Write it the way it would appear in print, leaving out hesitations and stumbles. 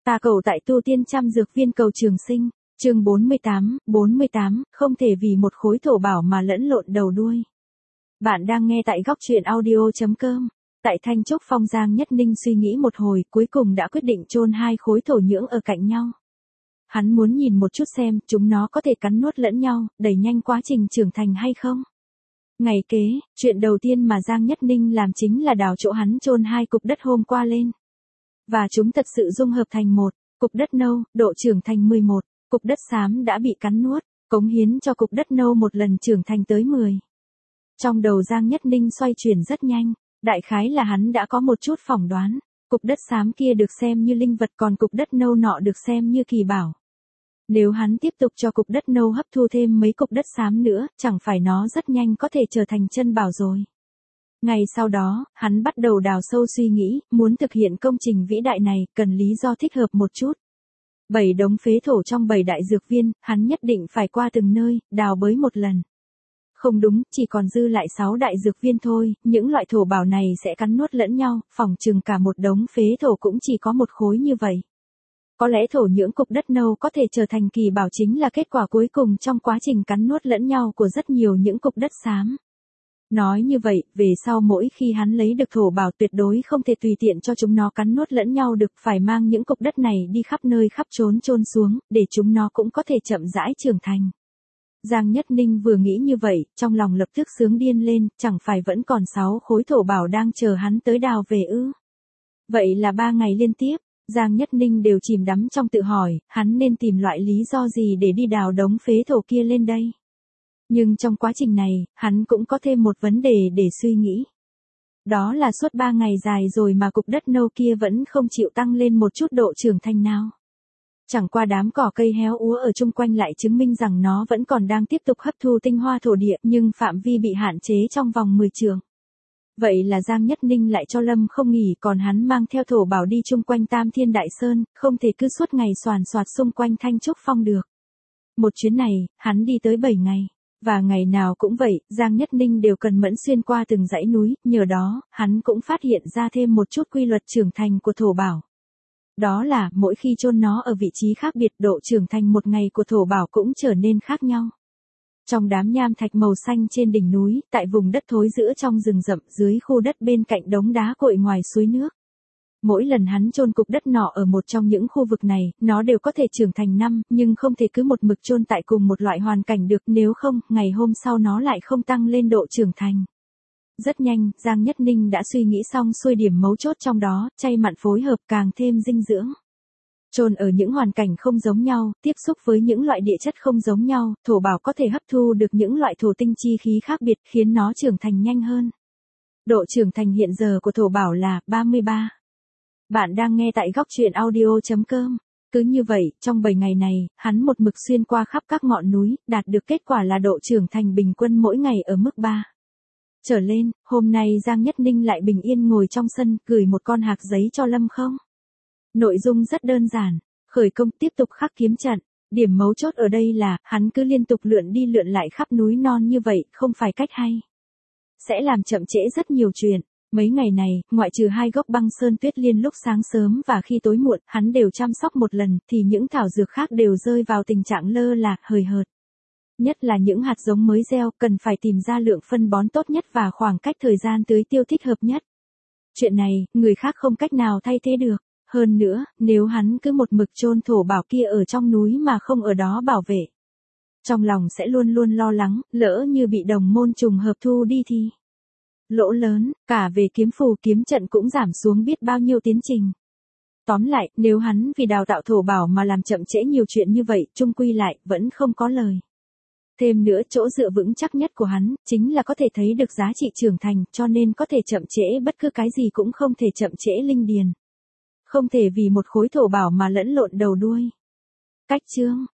Ta cầu tại tu tiên trăm dược viên cầu trường sinh, chương 48, không thể vì một khối thổ bảo mà lẫn lộn đầu đuôi. Bạn đang nghe tại góc truyện audio.com. Tại Thanh Trúc Phong, Giang Nhất Ninh suy nghĩ một hồi, cuối cùng đã quyết định chôn hai khối thổ nhưỡng ở cạnh nhau. Hắn muốn nhìn một chút xem chúng nó có thể cắn nuốt lẫn nhau, đẩy nhanh quá trình trưởng thành hay không. Ngày kế, chuyện đầu tiên mà Giang Nhất Ninh làm chính là đào chỗ hắn chôn hai cục đất hôm qua lên. Và chúng thật sự dung hợp thành một cục đất nâu, độ trưởng thành 11, cục đất xám đã bị cắn nuốt, cống hiến cho cục đất nâu một lần trưởng thành tới 10. Trong đầu Giang Nhất Ninh xoay chuyển rất nhanh, đại khái là hắn đã có một chút phỏng đoán, cục đất xám kia được xem như linh vật, còn cục đất nâu nọ được xem như kỳ bảo. Nếu hắn tiếp tục cho cục đất nâu hấp thu thêm mấy cục đất xám nữa, chẳng phải nó rất nhanh có thể trở thành chân bảo rồi. Ngày sau đó, hắn bắt đầu đào sâu suy nghĩ, muốn thực hiện công trình vĩ đại này, cần lý do thích hợp một chút. 7 đống phế thổ trong 7 đại dược viên, hắn nhất định phải qua từng nơi, đào bới một lần. Không đúng, chỉ còn dư lại 6 đại dược viên thôi, những loại thổ bảo này sẽ cắn nuốt lẫn nhau, phỏng chừng cả một đống phế thổ cũng chỉ có một khối như vậy. Có lẽ thổ nhưỡng cục đất nâu có thể trở thành kỳ bảo chính là kết quả cuối cùng trong quá trình cắn nuốt lẫn nhau của rất nhiều những cục đất xám. Nói như vậy, về sau mỗi khi hắn lấy được thổ bảo tuyệt đối không thể tùy tiện cho chúng nó cắn nuốt lẫn nhau được, phải mang những cục đất này đi khắp nơi khắp trốn chôn xuống, để chúng nó cũng có thể chậm rãi trưởng thành. Giang Nhất Ninh vừa nghĩ như vậy, trong lòng lập tức sướng điên lên, chẳng phải vẫn còn 6 khối thổ bảo đang chờ hắn tới đào về ư. Vậy là 3 ngày liên tiếp, Giang Nhất Ninh đều chìm đắm trong tự hỏi, hắn nên tìm loại lý do gì để đi đào đống phế thổ kia lên đây. Nhưng trong quá trình này, hắn cũng có thêm một vấn đề để suy nghĩ. Đó là suốt 3 ngày dài rồi mà cục đất nâu kia vẫn không chịu tăng lên một chút độ trưởng thành nào. Chẳng qua đám cỏ cây héo úa ở chung quanh lại chứng minh rằng nó vẫn còn đang tiếp tục hấp thu tinh hoa thổ địa, nhưng phạm vi bị hạn chế trong vòng 10 trượng. Vậy là Giang Nhất Ninh lại cho Lâm không nghỉ, còn hắn mang theo thổ bảo đi chung quanh Tam Thiên Đại Sơn, không thể cứ suốt ngày soàn soạt xung quanh Thanh Trúc Phong được. Một chuyến này, hắn đi tới 7 ngày. Và ngày nào cũng vậy, Giang Nhất Ninh đều cần mẫn xuyên qua từng dãy núi, nhờ đó, hắn cũng phát hiện ra thêm một chút quy luật trưởng thành của thổ bảo. Đó là, mỗi khi chôn nó ở vị trí khác biệt, độ trưởng thành một ngày của thổ bảo cũng trở nên khác nhau. Trong đám nham thạch màu xanh trên đỉnh núi, tại vùng đất thối giữa trong rừng rậm, dưới khu đất bên cạnh đống đá cội ngoài suối nước. Mỗi lần hắn chôn cục đất nọ ở một trong những khu vực này, nó đều có thể trưởng thành năm, nhưng không thể cứ một mực chôn tại cùng một loại hoàn cảnh được, nếu không, ngày hôm sau nó lại không tăng lên độ trưởng thành. Rất nhanh, Giang Nhất Ninh đã suy nghĩ xong xuôi điểm mấu chốt trong đó, chay mặn phối hợp càng thêm dinh dưỡng. Chôn ở những hoàn cảnh không giống nhau, tiếp xúc với những loại địa chất không giống nhau, thổ bảo có thể hấp thu được những loại thổ tinh chi khí khác biệt, khiến nó trưởng thành nhanh hơn. Độ trưởng thành hiện giờ của thổ bảo là 33. Bạn đang nghe tại góc truyện audio.com. Cứ như vậy, trong 7 ngày này, hắn một mực xuyên qua khắp các ngọn núi, đạt được kết quả là độ trưởng thành bình quân mỗi ngày ở mức 3. Trở lên, hôm nay Giang Nhất Ninh lại bình yên ngồi trong sân, gửi một con hạc giấy cho Lâm không. Nội dung rất đơn giản, khởi công tiếp tục khắc kiếm trận. Điểm mấu chốt ở đây là, hắn cứ liên tục lượn đi lượn lại khắp núi non như vậy, không phải cách hay. Sẽ làm chậm trễ rất nhiều chuyện. Mấy ngày này, ngoại trừ 2 gốc băng sơn tuyết liên lúc sáng sớm và khi tối muộn, hắn đều chăm sóc một lần, thì những thảo dược khác đều rơi vào tình trạng lơ là, hời hợt. Nhất là những hạt giống mới gieo, cần phải tìm ra lượng phân bón tốt nhất và khoảng cách thời gian tưới tiêu thích hợp nhất. Chuyện này, người khác không cách nào thay thế được. Hơn nữa, nếu hắn cứ một mực chôn thổ bảo kia ở trong núi mà không ở đó bảo vệ, trong lòng sẽ luôn luôn lo lắng, lỡ như bị đồng môn trùng hợp thu đi thì lỗ lớn, cả về kiếm phù kiếm trận cũng giảm xuống biết bao nhiêu tiến trình. Tóm lại, nếu hắn vì đào tạo thổ bảo mà làm chậm trễ nhiều chuyện như vậy, chung quy lại, vẫn không có lời. Thêm nữa, chỗ dựa vững chắc nhất của hắn, chính là có thể thấy được giá trị trưởng thành, cho nên có thể chậm trễ bất cứ cái gì cũng không thể chậm trễ linh điền. Không thể vì một khối thổ bảo mà lẫn lộn đầu đuôi. Cách chương.